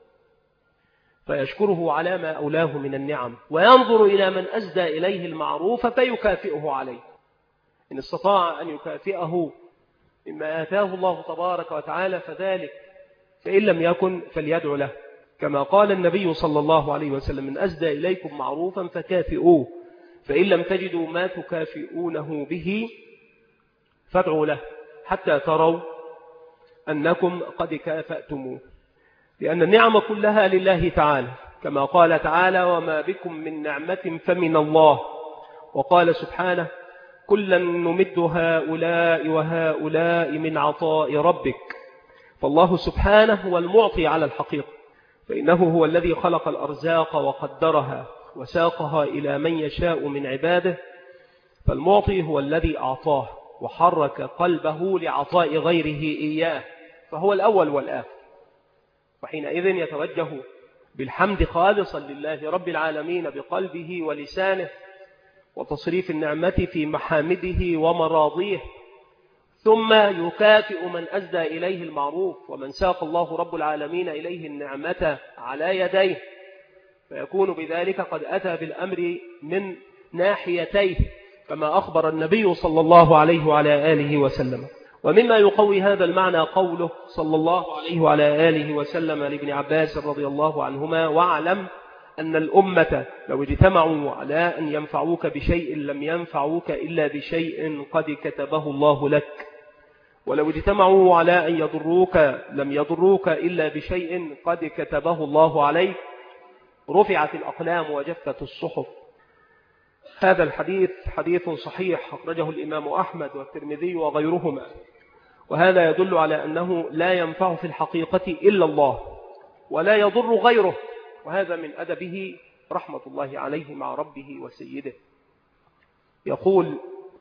فيشكره على ما أولاه من النعم، وينظر إلى من أسدى إليه المعروف فيكافئه عليه، إن استطاع أن يكافئه مما آتاه الله تبارك وتعالى فذلك، فإن لم يكن فليدعو له، كما قال النبي صلى الله عليه وسلم من أسدى إليكم معروفا فكافئوه، فإن لم تجدوا ما تكافئونه به فادعوا له حتى تروا أنكم قد كافأتموه، لأن النعم كلها لله تعالى، كما قال تعالى وما بكم من نعمة فمن الله. وقال سبحانه كلا نمد هؤلاء وهؤلاء من عطاء ربك. فالله سبحانه هو المعطي على الحقيقة، فإنه هو الذي خلق الأرزاق وقدرها وساقها إلى من يشاء من عباده، فالمعطي هو الذي أعطاه وحرك قلبه لعطاء غيره إياه، فهو الأول والآخر. وحينئذ يتوجه بالحمد خالصا لله رب العالمين بقلبه ولسانه، وتصريف النعمة في محامده ومراضيه، ثم يكافئ من أسدى إليه المعروف ومن ساق الله رب العالمين إليه النعمة على يديه، فيكون بذلك قد أتى بالأمر من ناحيتيه كما أخبر النبي صلى الله عليه وعلى آله وسلم. ومما يقوي هذا المعنى قوله صلى الله عليه وعلى آله وسلم لابن عباس رضي الله عنهما واعلم أن الأمة لو اجتمعوا على أن ينفعوك بشيء لم ينفعوك إلا بشيء قد كتبه الله لك، ولو اجتمعوا على أن يضروك لم يضروك إلا بشيء قد كتبه الله عليك، رفعت الأقلام وجفت الصحف. هذا الحديث حديث صحيح أخرجه الإمام أحمد والترمذي وغيرهما، وهذا يدل على أنه لا ينفع في الحقيقة إلا الله ولا يضر غيره، وهذا من أدبه رحمة الله عليه مع ربه وسيده. يقول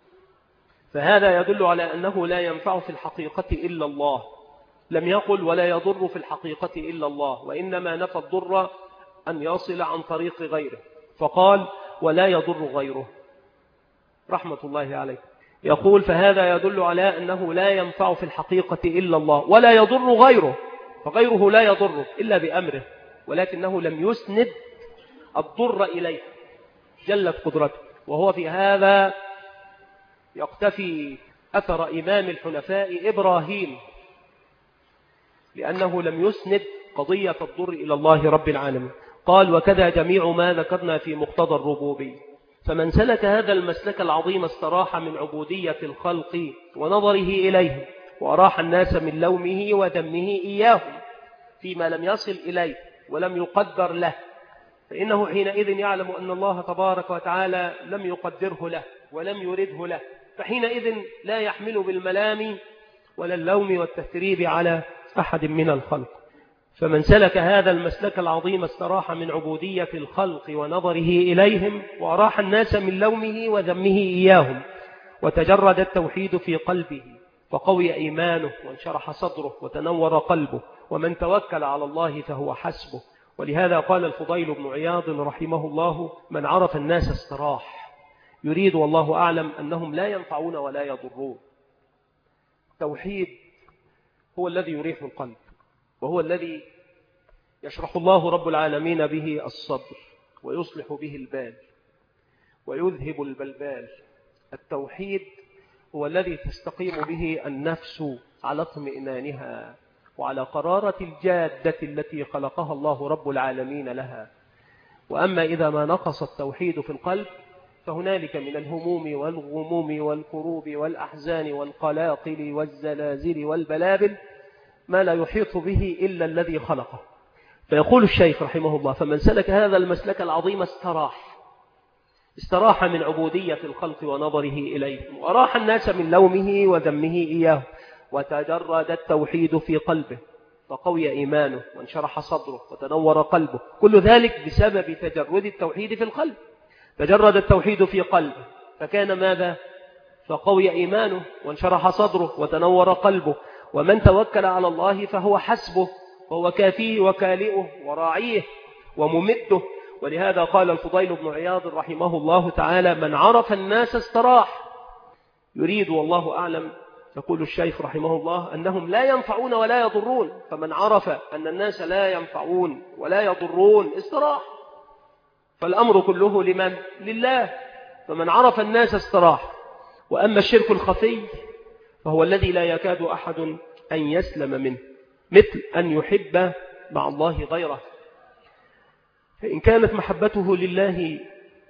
فهذا يدل على أنه لا ينفع في الحقيقة إلا الله، لم يقل ولا يضر في الحقيقة إلا الله، وإنما نفى الضر أن يصل عن طريق غيره، فقال ولا يضر غيره رحمة الله عليه. يقول فهذا يدل على أنه لا ينفع في الحقيقة إلا الله ولا يضر غيره، فغيره لا يضر إلا بأمره، ولكنه لم يسند الضر إليه جلت قدرته. وهو في هذا يقتفي أثر إمام الحنفاء إبراهيم، لأنه لم يسند قضية الضر إلى الله رب العالمين. قال وكذا جميع ما ذكرنا في مقتضى الربوبية، فمن سلك هذا المسلك العظيم استراح من عبودية الخلق ونظره إليه، وأراح الناس من لومه وذمه إياهم فيما لم يصل إليه ولم يقدر له، فإنه حينئذ يعلم أن الله تبارك وتعالى لم يقدره له ولم يرده له، فحينئذ لا يحمل بالملام ولا اللوم والتثريب على أحد من الخلق. فمن سلك هذا المسلك العظيم استراح من عبودية الخلق ونظره إليهم، وأراح الناس من لومه وذمه إياهم، وتجرد التوحيد في قلبه فقوي إيمانه وانشرح صدره وتنور قلبه، ومن توكل على الله فهو حسبه. ولهذا قال الفضيل بن عياض رحمه الله من عرف الناس استراح، يريد والله أعلم أنهم لا ينفعون ولا يضرون. التوحيد هو الذي يريح القلب، وهو الذي يشرح الله رب العالمين به الصدر ويصلح به البال ويذهب البلبال. التوحيد هو الذي تستقيم به النفس على اطمئنانها وعلى قرارة الجادة التي خلقها الله رب العالمين لها. وأما إذا ما نقص التوحيد في القلب فهنالك من الهموم والغموم والكروب والأحزان والقلاقل والزلازل والبلابل ما لا يحيط به إلا الذي خلقه. فيقول الشيخ رحمه الله فمن سلك هذا المسلك العظيم استراح استراح من عبودية الخلق ونظره إليه، وأراح الناس من لومه وذمه إياه، وتجرد التوحيد في قلبه فقوي إيمانه وانشرح صدره وتنور قلبه، كل ذلك بسبب تجرد التوحيد في القلب. تجرد التوحيد في قلبه فكان ماذا؟ فقوي إيمانه وانشرح صدره وتنور قلبه، ومن توكل على الله فهو حسبه، وهو كافيه وكالئه وراعيه وممده. ولهذا قال الفضيل بن عياض رحمه الله تعالى من عرف الناس استراح، يريد والله أعلم يقول الشيخ رحمه الله أنهم لا ينفعون ولا يضرون، فمن عرف أن الناس لا ينفعون ولا يضرون استراح، فالأمر كله لمن؟ لله. فمن عرف الناس استراح. وأما الشرك الخفي فهو الذي لا يكاد أحد أن يسلم منه، مثل أن يحب مع الله غيره، فإن كانت محبته لله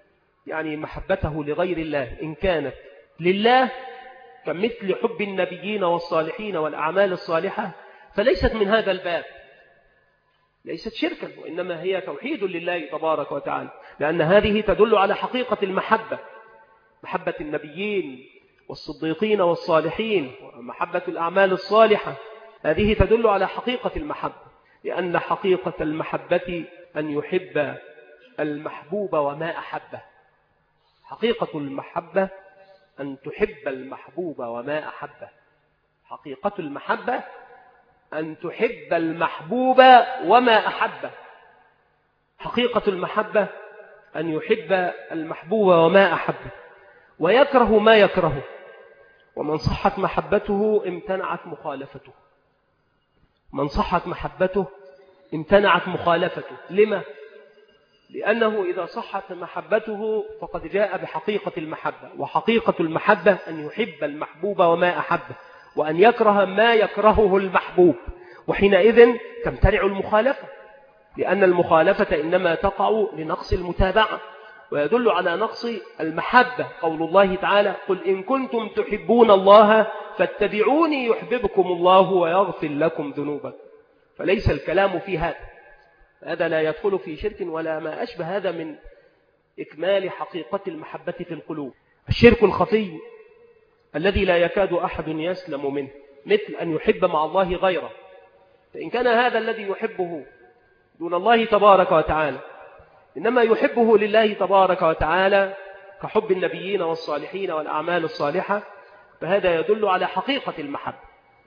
يعني محبته لغير الله إن كانت لله كمثل حب النبيين والصالحين والأعمال الصالحة فليست من هذا الباب، ليست شركا، وإنما هي توحيد لله تبارك وتعالى، لأن هذه تدل على حقيقة المحبة، محبة النبيين والصديقين والصالحين ومحبة الأعمال الصالحة، هذه تدل على حقيقة المحبة، لأن حقيقة المحبة أن يحب المحبوب وما أحبه. حقيقة المحبة أن تحب المحبوب وما أحبه. حقيقة المحبة أن تحب المحبوب وما أحبه. حقيقة المحبة أن يحب المحبوب وما أحبه ويكره ما يكرهه، ومن صحت محبته امتنعت مخالفته. من صحت محبته امتنعت مخالفته. لما؟ لأنه إذا صحت محبته فقد جاء بحقيقة المحبة، وحقيقة المحبة أن يحب المحبوب وما أحبه وأن يكره ما يكرهه المحبوب، وحينئذ تمتنع المخالفة، لأن المخالفة إنما تقع لنقص المتابعة، ويدل على نقص المحبة قول الله تعالى: قل إن كنتم تحبون الله فاتبعوني يحببكم الله ويغفر لكم ذنوبكم. فليس الكلام في هذا، هذا لا يدخل في شرك ولا ما أشبه هذا من إكمال حقيقة المحبة في القلوب. الشرك الخفي الذي لا يكاد أحد يسلم منه مثل أن يحب مع الله غيره، فإن كان هذا الذي يحبه دون الله تبارك وتعالى إنما يحبه لله تبارك وتعالى كحب النبيين والصالحين والأعمال الصالحة، فهذا يدل على حقيقة المحبة.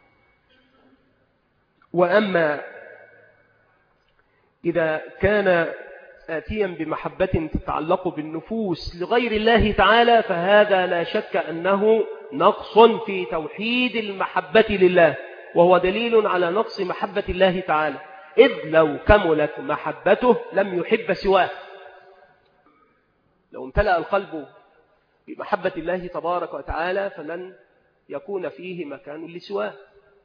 وأما إذا كان آتيا بمحبة تتعلق بالنفوس لغير الله تعالى فهذا لا شك أنه نقص في توحيد المحبة لله، وهو دليل على نقص محبة الله تعالى، إذ لو كملت محبته لم يحب سواه. لو امتلأ القلب بمحبة الله تبارك وتعالى فلن يكون فيه مكان لسواه.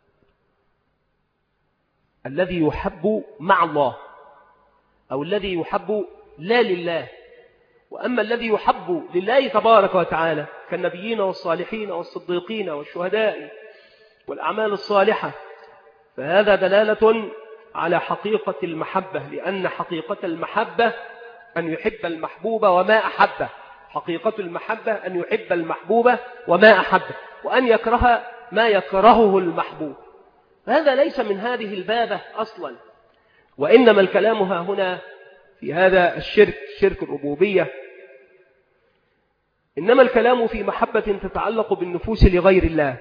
الذي يحب مع الله أو الذي يحب لا لله، وأما الذي يحب لله تبارك وتعالى كالنبيين والصالحين والصديقين والشهداء والأعمال الصالحة فهذا دلالة على حقيقة المحبة، لأن حقيقة المحبة أن يحب المحبوب وما أحبه. حقيقة المحبة أن يحب المحبوب وما أحبه وأن يكره ما يكرهه المحبوب. هذا ليس من هذه البابة أصلا، وإنما الكلام ها هنا في هذا الشرك، شرك الربوبية، إنما الكلام في محبة تتعلق بالنفوس لغير الله.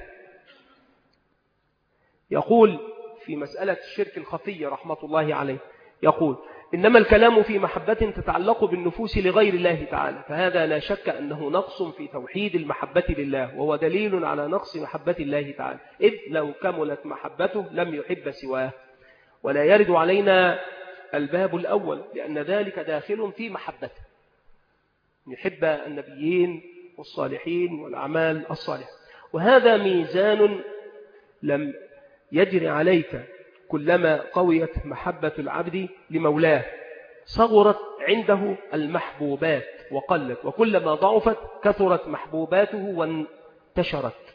يقول في مسألة الشرك الخفي رحمة الله عليه، يقول: إنما الكلام في محبة تتعلق بالنفوس لغير الله تعالى، فهذا لا شك أنه نقص في توحيد المحبة لله، وهو دليل على نقص محبة الله تعالى، إذ لو كملت محبته لم يحب سواه. ولا يرد علينا الباب الأول لأن ذلك داخل في محبته، يحب النبيين والصالحين والأعمال الصالحة. وهذا ميزان لم يجري عليك كلما قويت محبة العبد لمولاه صغرت عنده المحبوبات وقلت، وكلما ضعفت كثرت محبوباته وانتشرت.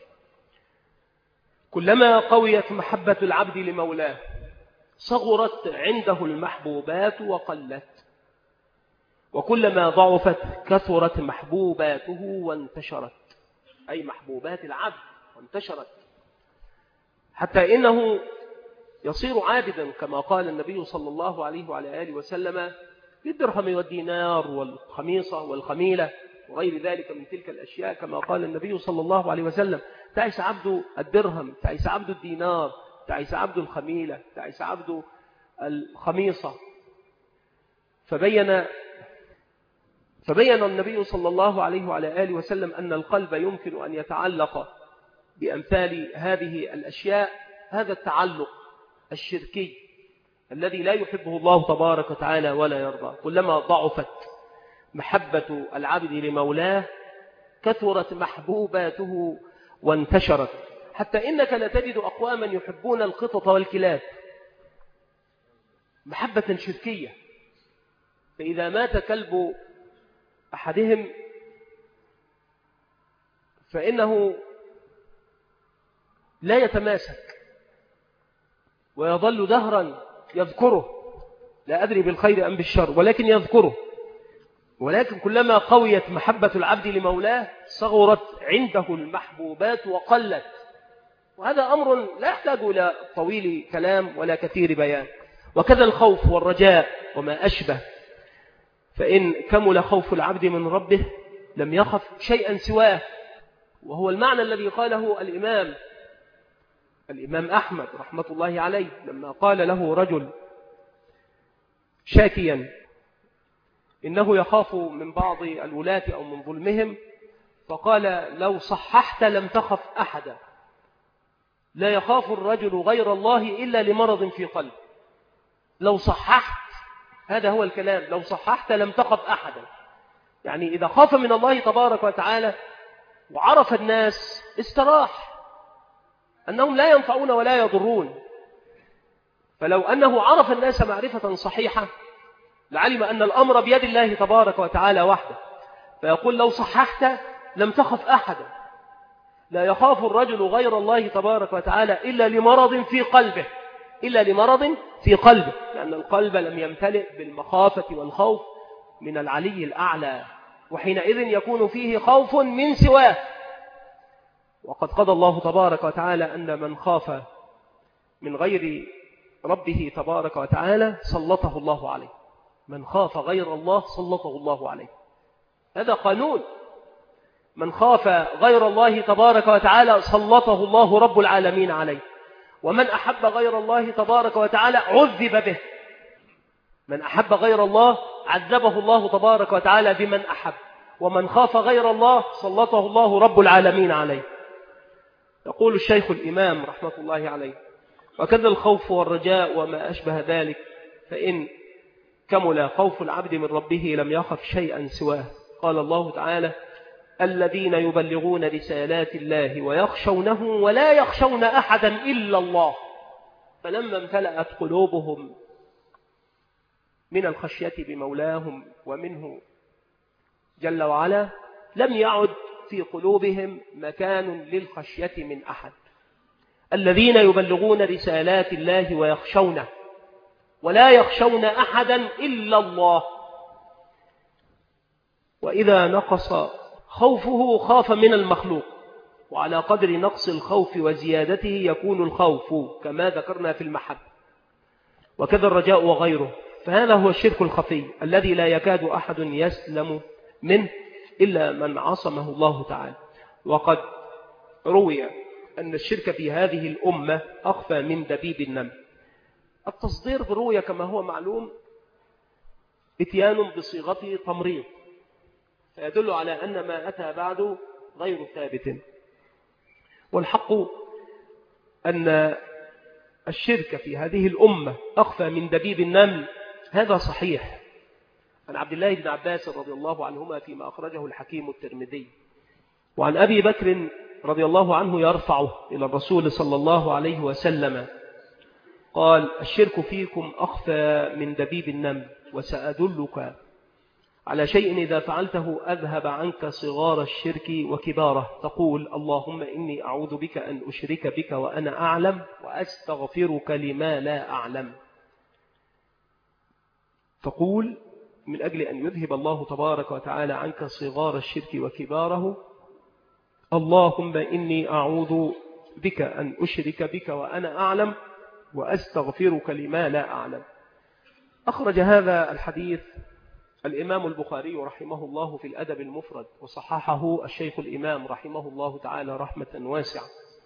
كلما قويت محبة العبد لمولاه صغرت عنده المحبوبات وقلت، وكلما ضعفت كثرت محبوباته وانتشرت، أي محبوبات العبد وانتشرت، حتى إنه يصير عابدا كما قال النبي صلى الله عليه وعلى آله وسلم بالدرهم والدينار والخميصة والخميلة وغير ذلك من تلك الأشياء، كما قال النبي صلى الله عليه وسلم: تعس عبد الدرهم، تعس عبد الدينار، تعس عبد الخميلة، تعس عبد الخميصة. فبين فبين النبي صلى الله عليه وعلى آله وسلم أن القلب يمكن أن يتعلق بأمثال هذه الأشياء، هذا التعلق الشركي الذي لا يحبه الله تبارك وتعالى ولا يرضى. كلما ضعفت محبة العبد لمولاه كثرت محبوباته وانتشرت، حتى إنك لتجد أقواما يحبون القطط والكلاب محبة شركية، فإذا مات كلب أحدهم فإنه لا يتماسك ويظل دهرا يذكره، لا أدري بالخير أم بالشر، ولكن يذكره. ولكن كلما قويت محبة العبد لمولاه صغرت عنده المحبوبات وقلت. وهذا أمر لا يحتاج إلى طويل كلام ولا كثير بيان. وكذا الخوف والرجاء وما أشبه، فإن كمل خوف العبد من ربه لم يخف شيئا سواه. وهو المعنى الذي قاله الإمام الإمام أحمد رحمة الله عليه لما قال له رجل شاكيا إنه يخاف من بعض الولاة أو من ظلمهم، فقال: لو صححت لم تخف أحدا. لا يخاف الرجل غير الله إلا لمرض في قلب. لو صححت، هذا هو الكلام، لو صححت لم تخف أحدا. يعني إذا خاف من الله تبارك وتعالى وعرف الناس استراح أنهم لا ينفعون ولا يضرون. فلو أنه عرف الناس معرفة صحيحة لعلم أن الأمر بيد الله تبارك وتعالى وحده، فيقول: لو صححت لم تخف أحدا. لا يخاف الرجل غير الله تبارك وتعالى إلا لمرض في قلبه، إلا لمرض في قلبه، لأن القلب لم يمتلئ بالمخافة والخوف من العلي الأعلى، وحينئذ يكون فيه خوف من سواه. وقد قضى الله تبارك وتعالى أن من خاف من غير ربه تبارك وتعالى سلطه الله عليه. من خاف غير الله سلطه الله عليه، هذا قانون. من خاف غير الله تبارك وتعالى سلطه الله رب العالمين عليه. ومن أحب غير الله تبارك وتعالى عذب به. من أحب غير الله عذبه الله تبارك وتعالى بمن أحب. ومن خاف غير الله سلطه الله رب العالمين عليه. يقول الشيخ الإمام رحمة الله عليه: وكذا الخوف والرجاء وما أشبه ذلك، فإن كمل خوف العبد من ربه لم يخف شيئا سواه. قال الله تعالى: الذين يبلغون رسالات الله ويخشونه ولا يخشون أحدا إلا الله. فلما امتلأت قلوبهم من الخشية بمولاهم ومنه جل وعلا لم يعد في قلوبهم مكان للخشية من أحد. الذين يبلغون رسالات الله ويخشونه ولا يخشون أحدا إلا الله. وإذا نقص خوفه خاف من المخلوق، وعلى قدر نقص الخوف وزيادته يكون الخوف كما ذكرنا في المحبة. وكذا الرجاء وغيره، فهذا هو الشرك الخفي الذي لا يكاد أحد يسلم منه إلا من عصمه الله تعالى. وقد روي أن الشرك في هذه الأمة أخفى من دبيب النمل. التصدير بالرؤية كما هو معلوم اتيان بصيغة تمريض، فيدل على أن ما أتى بعد غير ثابت. والحق أن الشرك في هذه الأمة أخفى من دبيب النمل، هذا صحيح. عن عبد الله بن عباس رضي الله عنهما فيما أخرجه الحكيم الترمذي، وعن أبي بكر رضي الله عنه يرفعه إلى الرسول صلى الله عليه وسلم قال: الشرك فيكم أخفى من دبيب النمل، وسأدلك على شيء إذا فعلته أذهب عنك صغار الشرك وكباره. تقول: اللهم إني أعوذ بك أن أشرك بك وأنا أعلم، وأستغفرك لما لا أعلم. تقول من أجل أن يذهب الله تبارك وتعالى عنك صغار الشرك وكباره: اللهم إني أعوذ بك أن أشرك بك وأنا أعلم، وأستغفرك لما لا أعلم. أخرج هذا الحديث الإمام البخاري رحمه الله في الأدب المفرد، وصححه الشيخ الإمام رحمه الله تعالى رحمة واسعة.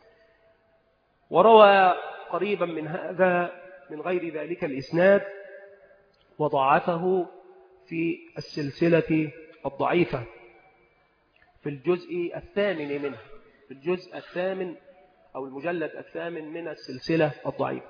وروى قريبا من هذا من غير ذلك الإسناد، وضعفه في السلسلة الضعيفة في الجزء الثامن منه، في الجزء الثامن أو المجلد الثامن من السلسلة الضعيفة.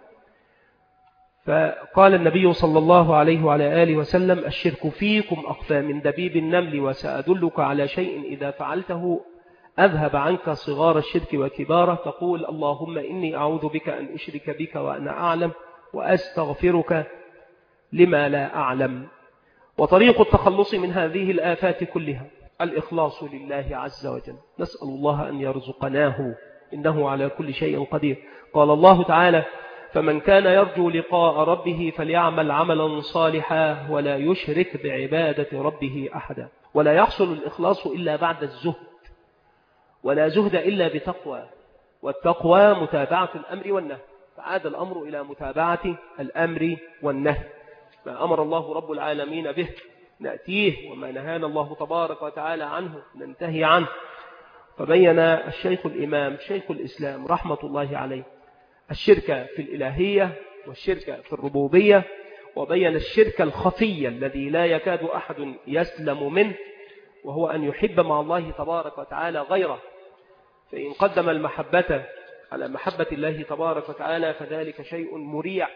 فقال النبي صلى الله عليه وعلى آله وسلم: الشرك فيكم أخفى من دبيب النمل، وسأدلك على شيء إذا فعلته أذهب عنك صغار الشرك وكباره. تقول: اللهم إني أعوذ بك أن أشرك بك وأنا أعلم، وأستغفرك لما لا أعلم. وطريق التخلص من هذه الآفات كلها الإخلاص لله عز وجل. نسأل الله أن يرزقناه إنه على كل شيء قدير. قال الله تعالى: فمن كان يرجو لقاء ربه فليعمل عملا صالحا ولا يشرك بعبادة ربه أحدا. ولا يحصل الإخلاص إلا بعد الزهد، ولا زهد إلا بتقوى، والتقوى متابعة الأمر والنهي، فعاد الأمر إلى متابعة الأمر والنهي. ما أمر الله رب العالمين به نأتيه، وما نهانا الله تبارك وتعالى عنه ننتهي عنه. فبين الشيخ الإمام شيخ الإسلام رحمة الله عليه الشرك في الإلهية والشرك في الربوبية، وبين الشرك الخفي الذي لا يكاد أحد يسلم منه، وهو أن يحب مع الله تبارك وتعالى غيره. فإن قدم المحبة على محبة الله تبارك وتعالى فذلك شيء مريع،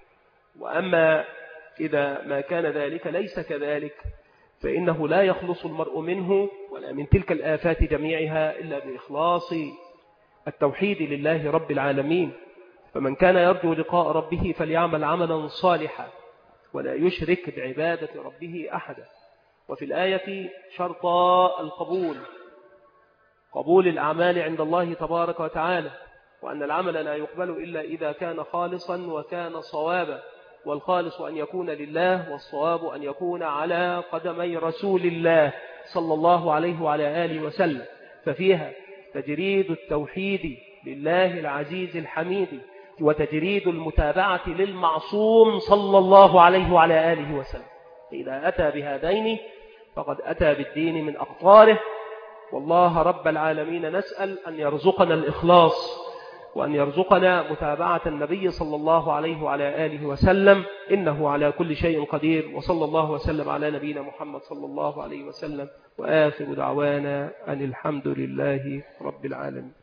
وأما إذا ما كان ذلك ليس كذلك فإنه لا يخلص المرء منه ولا من تلك الآفات جميعها إلا بإخلاص التوحيد لله رب العالمين. فمن كان يرجو لقاء ربه فليعمل عملا صالحا ولا يشرك بعبادة ربه أحدا. وفي الآية شرط القبول، قبول الأعمال عند الله تبارك وتعالى، وأن العمل لا يقبل إلا إذا كان خالصا وكان صوابا، والخالص أن يكون لله، والصواب أن يكون على قدمي رسول الله صلى الله عليه وعلى آله وسلم. ففيها تجريد التوحيد لله العزيز الحميد، وتجريد المتابعة للمعصوم صلى الله عليه وعلى آله وسلم. إذا أتى بهذين فقد أتى بالدين من أقطاره. والله رب العالمين نسأل أن يرزقنا الإخلاص، وأن يرزقنا متابعة النبي صلى الله عليه وعلى آله وسلم، إنه على كل شيء قدير. وصلى الله وسلم على نبينا محمد صلى الله عليه وسلم، وآخر دعوانا أن الحمد لله رب العالمين.